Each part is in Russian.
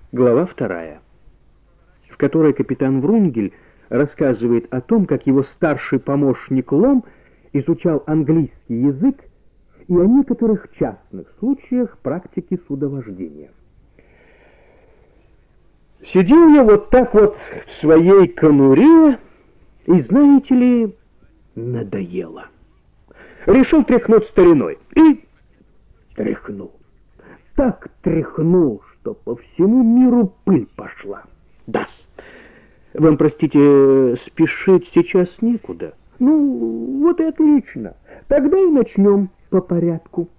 Глава 2, в которой капитан Врунгель рассказывает о том, как его старший помощник Лом изучал английский язык и о некоторых частных случаях практики судовождения. Сидел я вот так вот в своей конуре, и, знаете ли, надоело. Решил тряхнуть стариной. И тряхнул. Так тряхнул, что по всему миру пыль пошла. Да-с. Вам, простите, спешить сейчас некуда. Ну, вот и отлично. Тогда и начнем по порядку.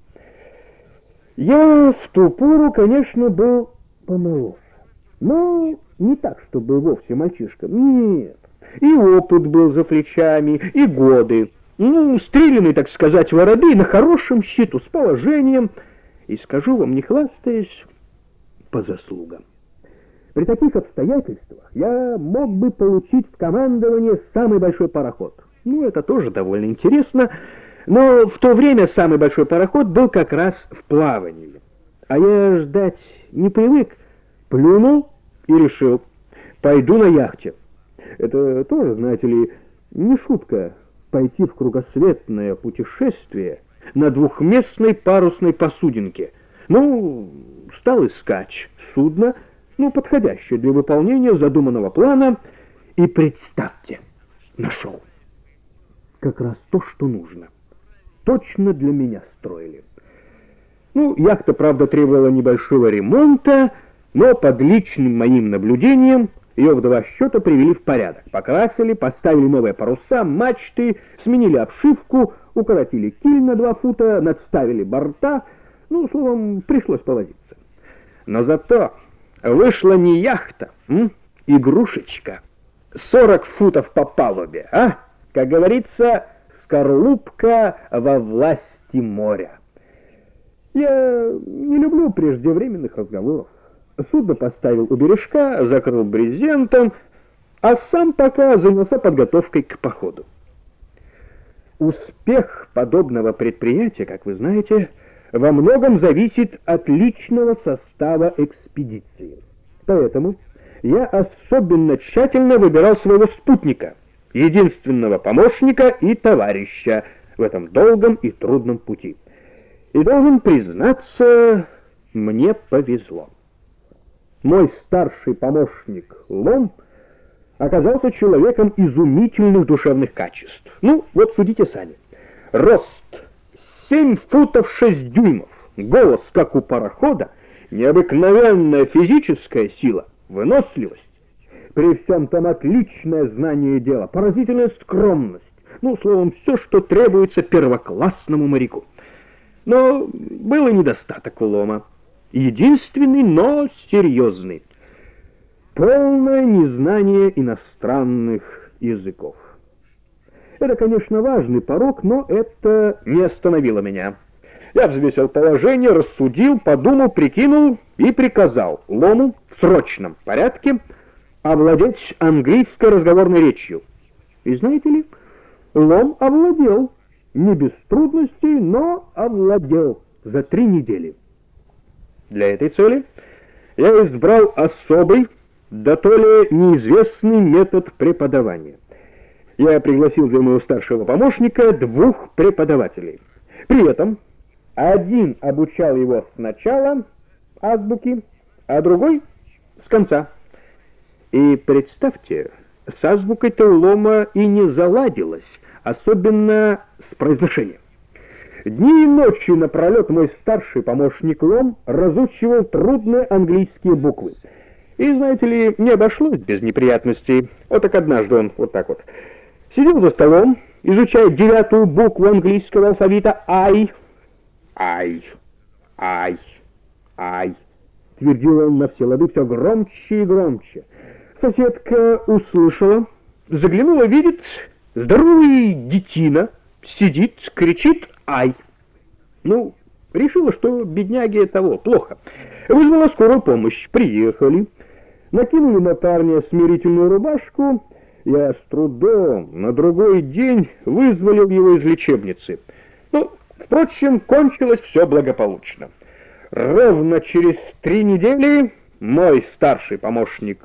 Я в ту пору, конечно, был помоложе. Но не так, чтобы вовсе мальчишком. Нет. И опыт был за плечами, и годы. Ну, стреляный, так сказать, воробей на хорошем счету, с положением. И скажу вам, не хвастаясь, по заслугам. При таких обстоятельствах я мог бы получить в командование самый большой пароход. Ну, это тоже довольно интересно, но в то время самый большой пароход был как раз в плавании. А я ждать не привык, плюнул и решил, пойду на яхте. Это тоже, знаете ли, не шутка пойти в кругосветное путешествие на двухместной парусной посудинке. Ну, стал искать судно, подходящее для выполнения задуманного плана, и представьте, нашел. Как раз то, что нужно. Точно для меня строили. Яхта, правда, требовала небольшого ремонта, но под личным моим наблюдением ее в 2 счета привели в порядок. Покрасили, поставили новые паруса, мачты, сменили обшивку, укоротили киль на 2 фута, надставили борта. Словом, пришлось повозиться. Но зато вышла не яхта, игрушечка. 40 футов по палубе, а? Как говорится, скорлупка во власти моря. Я не люблю преждевременных разговоров. Судно поставил у бережка, закрыл брезентом, а сам пока занялся подготовкой к походу. Успех подобного предприятия, как вы знаете, во многом зависит от личного состава экспедиции. Поэтому я особенно тщательно выбирал своего спутника, единственного помощника и товарища в этом долгом и трудном пути. И должен признаться, мне повезло. Мой старший помощник Лом оказался человеком изумительных душевных качеств. Вот судите сами. Рост 7 футов 6 дюймов, голос, как у парохода, необыкновенная физическая сила, выносливость. При всем том отличное знание дела, поразительная скромность. Словом, все, что требуется первоклассному моряку. Но был и недостаток у Лома. Единственный, но серьезный. Полное незнание иностранных языков. Это, конечно, важный порок, но это не остановило меня. Я взвесил положение, рассудил, подумал, прикинул и приказал Лому в срочном порядке овладеть английской разговорной речью. И знаете ли, Лом овладел. Не без трудностей, но овладел за 3 недели. Для этой цели я избрал особый, да то ли неизвестный метод преподавания. Я пригласил для моего старшего помощника 2 преподавателей. При этом один обучал его сначала азбуки, а другой с конца. И представьте, с азбукой-то у Лома и не заладилось, особенно с произношением. Дни и ночи напролет мой старший помощник Лом разучивал трудные английские буквы. И, знаете ли, не обошлось без неприятностей. Вот так однажды он вот так вот сидел за столом, изучая 9-ю букву английского алфавита «I». «I», «I», «I», твердил он на все лады все громче и громче. Соседка услышала, заглянула, видит, здоровый детина сидит, кричит «Ай!». Решила, что бедняге того плохо. Вызвала скорую помощь. Приехали, накинули на парня смирительную рубашку. Я с трудом на другой день вызволил его из лечебницы. Впрочем, кончилось все благополучно. Ровно через 3 недели Мой старший помощник